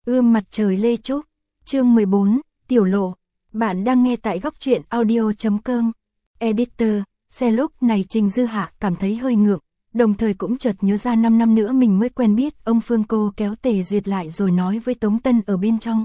Mặt trời Lê Trúc, chương 14, Tiểu Lộ. Bạn đang nghe tại góc truyện audio.com. Editor, xe lúc này Trình Dư Hạ cảm thấy hơi ngượng, đồng thời cũng chợt nhớ ra 5 năm nữa mình mới quen biết ông Phương. Cô kéo Tề Duyệt lại rồi nói với Tống Tân ở bên trong.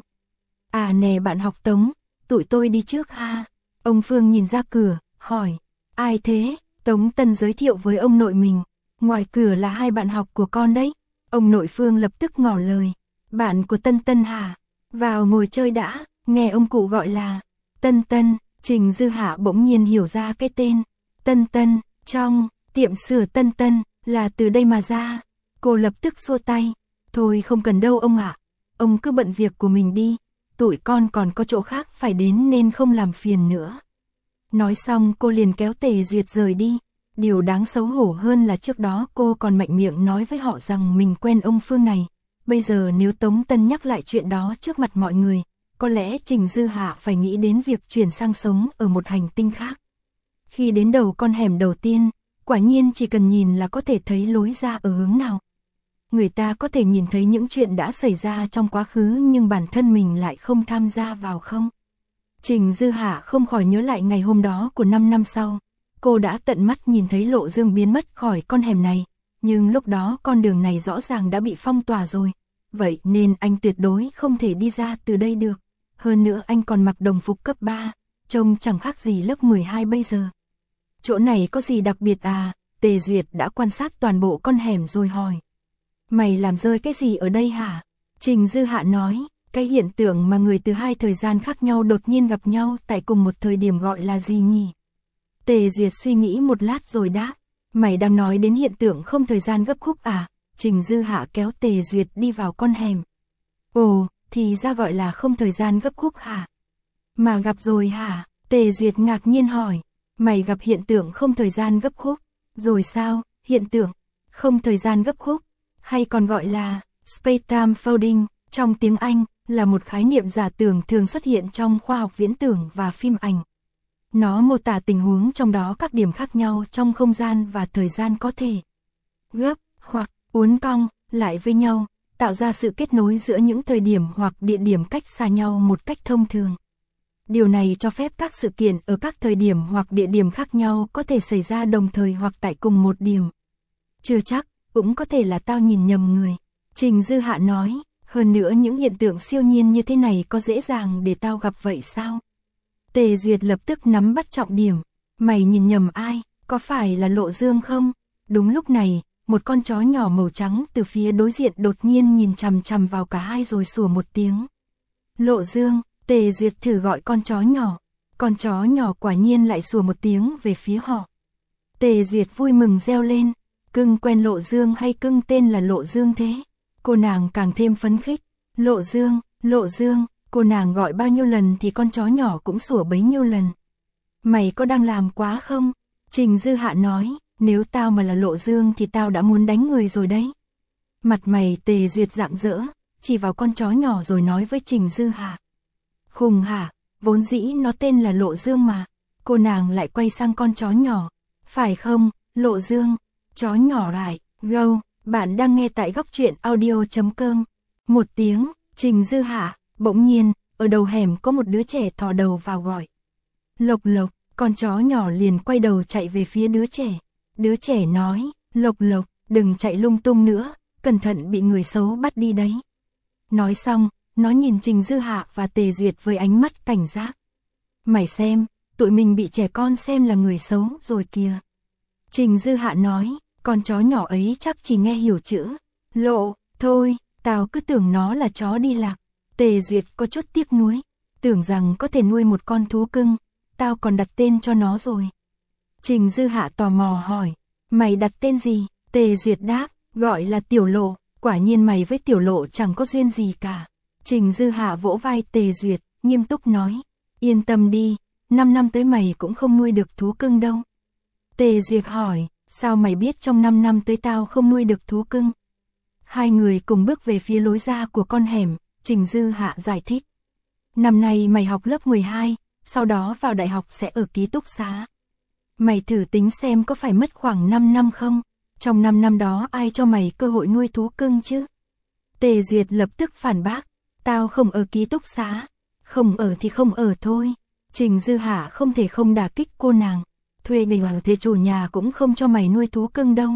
À nè bạn học Tống, tụi tôi đi trước ha. Ông Phương nhìn ra cửa, hỏi, ai thế? Tống Tân giới thiệu với ông nội mình, ngoài cửa là hai bạn học của con đấy. Ông nội Phương lập tức ngỏ lời, bạn của Tân Tân hả? Vào ngồi chơi đã, nghe ông cụ gọi là Tân Tân. Trình Dư Hạ bỗng nhiên hiểu ra cái tên Tân Tân trong tiệm sửa Tân Tân là từ đây mà ra. Cô lập tức xua tay, thôi không cần đâu ông ạ, ông cứ bận việc của mình đi, tụi con còn có chỗ khác phải đến nên không làm phiền nữa. Nói xong cô liền kéo Tề Duyệt rời đi. Điều đáng xấu hổ hơn là trước đó cô còn mạnh miệng nói với họ rằng mình quen ông Phương này. Bây giờ nếu Tống Tân nhắc lại chuyện đó trước mặt mọi người, có lẽ Trình Dư Hạ phải nghĩ đến việc chuyển sang sống ở một hành tinh khác. Khi đến đầu con hẻm đầu tiên, quả nhiên chỉ cần nhìn là có thể thấy lối ra ở hướng nào. Người ta có thể nhìn thấy những chuyện đã xảy ra trong quá khứ nhưng bản thân mình lại không tham gia vào không. Trình Dư Hạ không khỏi nhớ lại ngày hôm đó của 5 năm sau. Cô đã tận mắt nhìn thấy Lộ Dương biến mất khỏi con hẻm này, nhưng lúc đó con đường này rõ ràng đã bị phong tỏa rồi. Vậy nên anh tuyệt đối không thể đi ra từ đây được. Hơn nữa anh còn mặc đồng phục cấp 3, trông chẳng khác gì lớp 12 bây giờ. Chỗ này có gì đặc biệt à? Tề Duyệt đã quan sát toàn bộ con hẻm rồi hỏi. Mày làm rơi cái gì ở đây hả? Trình Dư Hạ nói, cái hiện tượng mà người từ hai thời gian khác nhau đột nhiên gặp nhau tại cùng một thời điểm gọi là gì nhỉ? Tề Duyệt suy nghĩ một lát rồi đáp, mày đang nói đến hiện tượng không thời gian gấp khúc à? Trình Dư Hạ kéo Tề Duyệt đi vào con hẻm. Ồ, thì ra gọi là không thời gian gấp khúc hả? Mà gặp rồi hả? Tề Duyệt ngạc nhiên hỏi, mày gặp hiện tượng không thời gian gấp khúc? Rồi sao? Hiện tượng không thời gian gấp khúc, hay còn gọi là space-time folding, trong tiếng Anh, là một khái niệm giả tưởng thường xuất hiện trong khoa học viễn tưởng và phim ảnh. Nó mô tả tình huống trong đó các điểm khác nhau trong không gian và thời gian có thể gấp hoặc uốn cong lại với nhau, tạo ra sự kết nối giữa những thời điểm hoặc địa điểm cách xa nhau một cách thông thường. Điều này cho phép các sự kiện ở các thời điểm hoặc địa điểm khác nhau có thể xảy ra đồng thời hoặc tại cùng một điểm. Chưa chắc, cũng có thể là tao nhìn nhầm người. Trình Dư Hạ nói, hơn nữa những hiện tượng siêu nhiên như thế này có dễ dàng để tao gặp vậy sao? Tề Duyệt lập tức nắm bắt trọng điểm, mày nhìn nhầm ai, có phải là Lộ Dương không? Đúng lúc này, một con chó nhỏ màu trắng từ phía đối diện đột nhiên nhìn chằm chằm vào cả hai rồi sủa một tiếng. Lộ Dương, Tề Duyệt thử gọi con chó nhỏ quả nhiên lại sủa một tiếng về phía họ. Tề Duyệt vui mừng reo lên, cưng quen Lộ Dương hay cưng tên là Lộ Dương thế? Cô nàng càng thêm phấn khích, Lộ Dương, cô nàng gọi bao nhiêu lần thì con chó nhỏ cũng sủa bấy nhiêu lần. Mày có đang làm quá không? Trình Dư Hạ nói, nếu tao mà là Lộ Dương thì tao đã muốn đánh người rồi đấy. Mặt mày Tề Duyệt rạng rỡ, chỉ vào con chó nhỏ rồi nói với Trình Dư Hạ. Khùng hả, vốn dĩ nó tên là Lộ Dương mà. Cô nàng lại quay sang con chó nhỏ. Phải không, Lộ Dương? Chó nhỏ lại, gâu, bạn đang nghe tại góc truyện audio.com. Một tiếng, Trình Dư Hạ, bỗng nhiên, ở đầu hẻm có một đứa trẻ thò đầu vào gọi. Lộc Lộc, con chó nhỏ liền quay đầu chạy về phía đứa trẻ. Đứa trẻ nói, Lộc Lộc, đừng chạy lung tung nữa, cẩn thận bị người xấu bắt đi đấy. Nói xong, nó nhìn Trình Dư Hạ và Tề Duyệt với ánh mắt cảnh giác. Mày xem, tụi mình bị trẻ con xem là người xấu rồi kìa. Trình Dư Hạ nói, con chó nhỏ ấy chắc chỉ nghe hiểu chữ Lộ, thôi, tao cứ tưởng nó là chó đi lạc. Tề Duyệt có chút tiếc nuối, tưởng rằng có thể nuôi một con thú cưng, tao còn đặt tên cho nó rồi. Trình Dư Hạ tò mò hỏi, mày đặt tên gì? Tề Duyệt đáp, gọi là Tiểu Lộ, quả nhiên mày với Tiểu Lộ chẳng có duyên gì cả. Trình Dư Hạ vỗ vai Tề Duyệt, nghiêm túc nói, yên tâm đi, 5 năm tới mày cũng không nuôi được thú cưng đâu. Tề Duyệt hỏi, sao mày biết trong 5 năm tới tao không nuôi được thú cưng? Hai người cùng bước về phía lối ra của con hẻm, Trình Dư Hạ giải thích. Năm nay mày học lớp 12, sau đó vào đại học sẽ ở ký túc xá. Mày thử tính xem có phải mất khoảng 5 năm không? Trong 5 năm đó ai cho mày cơ hội nuôi thú cưng chứ? Tề Duyệt lập tức phản bác, Tao không ở ký túc xá. Không ở thì không ở thôi. Trình Dư Hạ không thể không đả kích cô nàng. Thuê mình ở thế chủ nhà cũng không cho mày nuôi thú cưng đâu.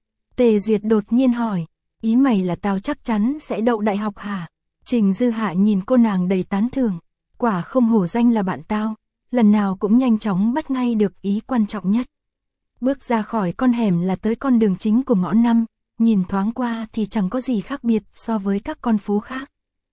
Tề Duyệt đột nhiên hỏi, ý mày là tao chắc chắn sẽ đậu đại học hả? Trình Dư Hạ nhìn cô nàng đầy tán thưởng, quả không hổ danh là bạn tao, lần nào cũng nhanh chóng bắt ngay được ý quan trọng nhất. Bước ra khỏi con hẻm là tới con đường chính của ngõ 5, nhìn thoáng qua thì chẳng có gì khác biệt so với các con phố khác.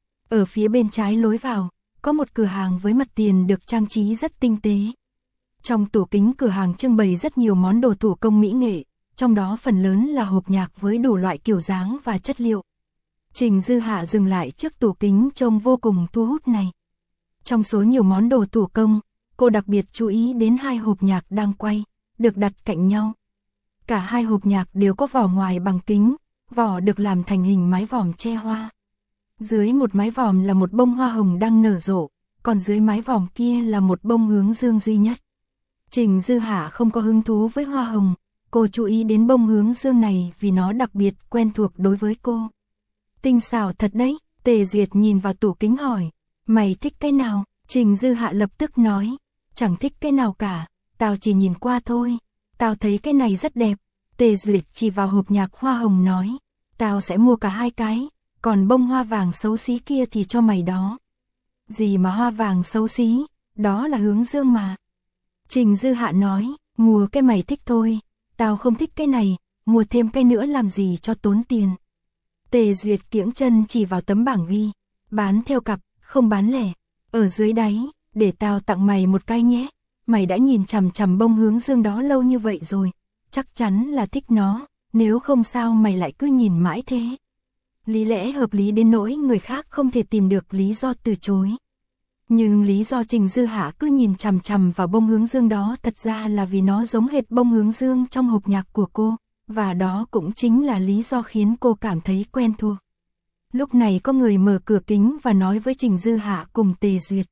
Ở phía bên trái lối vào, có một cửa hàng với mặt tiền được trang trí rất tinh tế. Trong tủ kính cửa hàng trưng bày rất nhiều món đồ thủ công mỹ nghệ, trong đó phần lớn là hộp nhạc với đủ loại kiểu dáng và chất liệu. Trình Dư Hạ dừng lại trước tủ kính trông vô cùng thu hút này. Trong số nhiều món đồ thủ công, cô đặc biệt chú ý đến 2 hộp nhạc đang quay, được đặt cạnh nhau. Cả 2 hộp nhạc đều có vỏ ngoài bằng kính, vỏ được làm thành hình mái vòm che hoa. Dưới một mái vòm là một bông hoa hồng đang nở rộ, còn dưới mái vòm kia là một bông hướng dương duy nhất. Trình Dư Hạ không có hứng thú với hoa hồng, cô chú ý đến bông hướng dương này vì nó đặc biệt quen thuộc đối với cô. Tinh xảo thật đấy, Tề Duyệt nhìn vào tủ kính hỏi, mày thích cái nào? Trình Dư Hạ lập tức nói, chẳng thích cái nào cả, tao chỉ nhìn qua thôi, tao thấy cái này rất đẹp. Tề Duyệt chỉ vào hộp nhạc hoa hồng nói, tao sẽ mua cả 2 cái, còn bông hoa vàng xấu xí kia thì cho mày đó. Gì mà hoa vàng xấu xí, đó là hướng dương mà. Trình Dư Hạ nói, mua cái mày thích thôi, tao không thích cái này, mua thêm cái nữa làm gì cho tốn tiền. Tề Duyệt kiễng chân chỉ vào tấm bảng ghi, bán theo cặp, không bán lẻ, ở dưới đáy, để tao tặng mày một cái nhé, mày đã nhìn chằm chằm bông hướng dương đó lâu như vậy rồi, chắc chắn là thích nó, nếu không sao mày lại cứ nhìn mãi thế. Lý lẽ hợp lý đến nỗi người khác không thể tìm được lý do từ chối. Nhưng lý do Trình Dư Hạ cứ nhìn chằm chằm vào bông hướng dương đó thật ra là vì nó giống hệt bông hướng dương trong hộp nhạc của cô, và đó cũng chính là lý do khiến cô cảm thấy quen thuộc. Lúc này có người mở cửa kính và nói với Trình Dư Hạ cùng Tề Duyệt.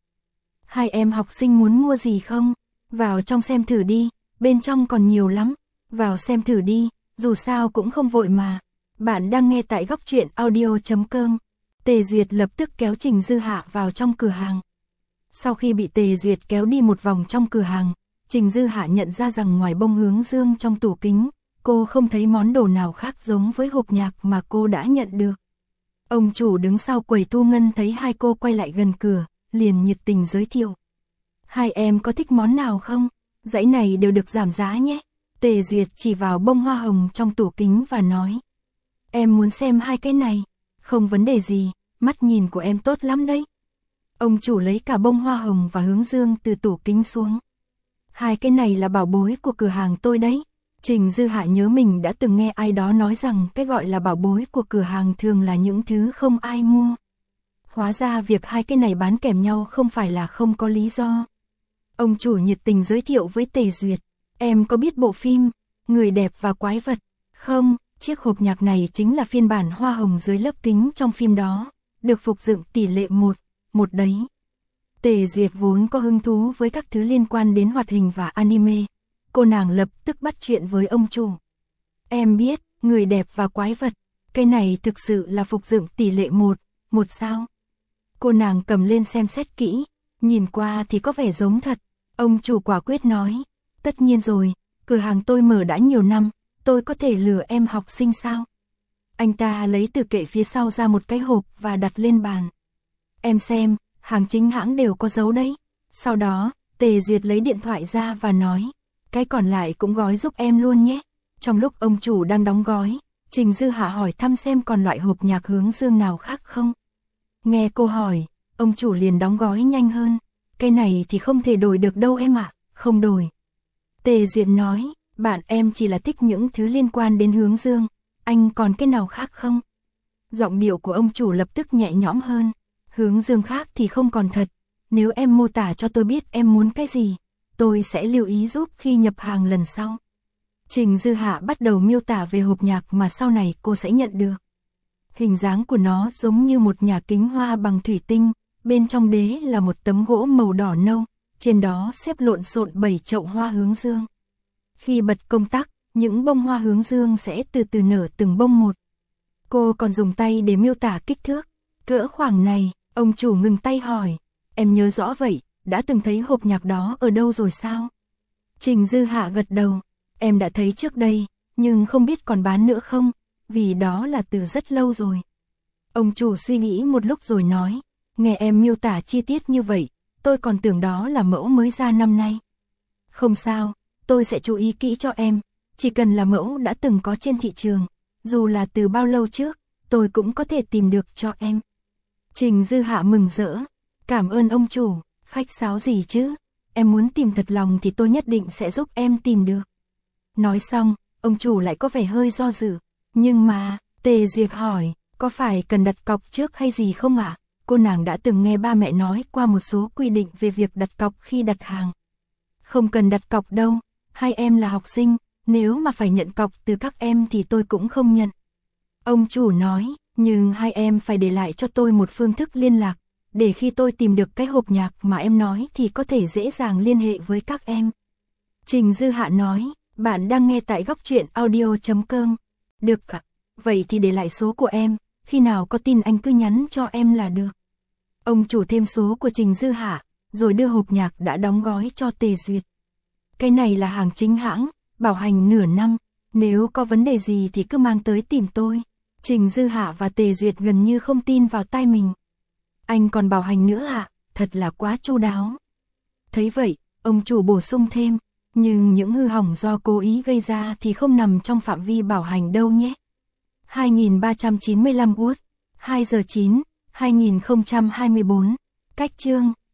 2 em học sinh muốn mua gì không? Vào trong xem thử đi, bên trong còn nhiều lắm, vào xem thử đi, dù sao cũng không vội mà. Bạn đang nghe tại góc truyện audio.com. Tề Duyệt lập tức kéo Trình Dư Hạ vào trong cửa hàng. Sau khi bị Tề Duyệt kéo đi một vòng trong cửa hàng, Trình Dư Hạ nhận ra rằng ngoài bông hướng dương trong tủ kính, cô không thấy món đồ nào khác giống với hộp nhạc mà cô đã nhận được. Ông chủ đứng sau quầy thu ngân thấy 2 cô quay lại gần cửa, liền nhiệt tình giới thiệu. 2 em có thích món nào không? Dãy này đều được giảm giá nhé. Tề Duyệt chỉ vào bông hoa hồng trong tủ kính và nói. Em muốn xem 2 cái này. Không vấn đề gì, mắt nhìn của em tốt lắm đấy. Ông chủ lấy cả bông hoa hồng và hướng dương từ tủ kính xuống. 2 cái này là bảo bối của cửa hàng tôi đấy. Trình Dư Hạ nhớ mình đã từng nghe ai đó nói rằng cái gọi là bảo bối của cửa hàng thường là những thứ không ai mua. Hóa ra việc 2 cái này bán kèm nhau không phải là không có lý do. Ông chủ nhiệt tình giới thiệu với Tề Duyệt. Em có biết bộ phim Người đẹp và quái vật không? Chiếc hộp nhạc này chính là phiên bản hoa hồng dưới lớp kính trong phim đó, được phục dựng tỷ lệ 1:1 đấy. Tề Duyệt vốn có hứng thú với các thứ liên quan đến hoạt hình và anime. Cô nàng lập tức bắt chuyện với ông chủ. Em biết, Người đẹp và quái vật, cái này thực sự là phục dựng tỷ lệ 1:1 sao? Cô nàng cầm lên xem xét kỹ, nhìn qua thì có vẻ giống thật. Ông chủ quả quyết nói, tất nhiên rồi, cửa hàng tôi mở đã nhiều năm, tôi có thể lừa em học sinh sao? Anh ta lấy từ kệ phía sau ra một cái hộp và đặt lên bàn. Em xem, hàng chính hãng đều có dấu đấy. Sau đó, Tề Duyệt lấy điện thoại ra và nói, cái còn lại cũng gói giúp em luôn nhé. Trong lúc ông chủ đang đóng gói, Trình Dư Hạ hỏi thăm xem còn loại hộp nhạc hướng dương nào khác không. Nghe cô hỏi, ông chủ liền đóng gói nhanh hơn. Cái này thì không thể đổi được đâu em ạ, không đổi. Tề Duyệt nói, bạn em chỉ là thích những thứ liên quan đến hướng dương, anh còn cái nào khác không? Giọng điệu của ông chủ lập tức nhẹ nhõm hơn. Hướng dương khác thì không còn thật, nếu em mô tả cho tôi biết em muốn cái gì, tôi sẽ lưu ý giúp khi nhập hàng lần sau. Trình Dư Hạ bắt đầu miêu tả về hộp nhạc mà sau này cô sẽ nhận được. Hình dáng của nó giống như một nhà kính hoa bằng thủy tinh, bên trong đế là một tấm gỗ màu đỏ nâu, trên đó xếp lộn xộn 7 chậu hoa hướng dương. Khi bật công tắc, những bông hoa hướng dương sẽ từ từ nở từng bông một. Cô còn dùng tay để miêu tả kích thước, cỡ khoảng này. Ông chủ ngừng tay hỏi, em nhớ rõ vậy, đã từng thấy hộp nhạc đó ở đâu rồi sao? Trình Dư Hạ gật đầu, em đã thấy trước đây, nhưng không biết còn bán nữa không, vì đó là từ rất lâu rồi. Ông chủ suy nghĩ một lúc rồi nói, nghe em miêu tả chi tiết như vậy, tôi còn tưởng đó là mẫu mới ra năm nay. Không sao, tôi sẽ chú ý kỹ cho em, chỉ cần là mẫu đã từng có trên thị trường, dù là từ bao lâu trước, tôi cũng có thể tìm được cho em. Trình Dư Hạ mừng rỡ, cảm ơn ông chủ, khách sáo gì chứ, em muốn tìm thật lòng thì tôi nhất định sẽ giúp em tìm được. Nói xong, ông chủ lại có vẻ hơi do dự, nhưng mà, Tề Duyệt hỏi, có phải cần đặt cọc trước hay gì không ạ? Cô nàng đã từng nghe ba mẹ nói qua một số quy định về việc đặt cọc khi đặt hàng. Không cần đặt cọc đâu, hai em là học sinh, nếu mà phải nhận cọc từ các em thì tôi cũng không nhận. Ông chủ nói, nhưng hai em phải để lại cho tôi một phương thức liên lạc, để khi tôi tìm được cái hộp nhạc mà em nói thì có thể dễ dàng liên hệ với các em. Trình Dư Hạ nói, bạn đang nghe tại Góc Truyện Audio.com. Được ạ, vậy thì để lại số của em, khi nào có tin anh cứ nhắn cho em là được. Ông chủ thêm số của Trình Dư Hạ, rồi đưa hộp nhạc đã đóng gói cho Tề Duyệt. Cái này là hàng chính hãng, bảo hành nửa năm, nếu có vấn đề gì thì cứ mang tới tìm tôi. Trình Dư Hạ và Tề Duyệt gần như không tin vào tai mình. Anh còn bảo hành nữa à, thật là quá chu đáo. Thấy vậy, ông chủ bổ sung thêm, nhưng những hư hỏng do cố ý gây ra thì không nằm trong phạm vi bảo hành đâu nhé. 2395 Wood, 2 giờ 9, 2024, cách chương.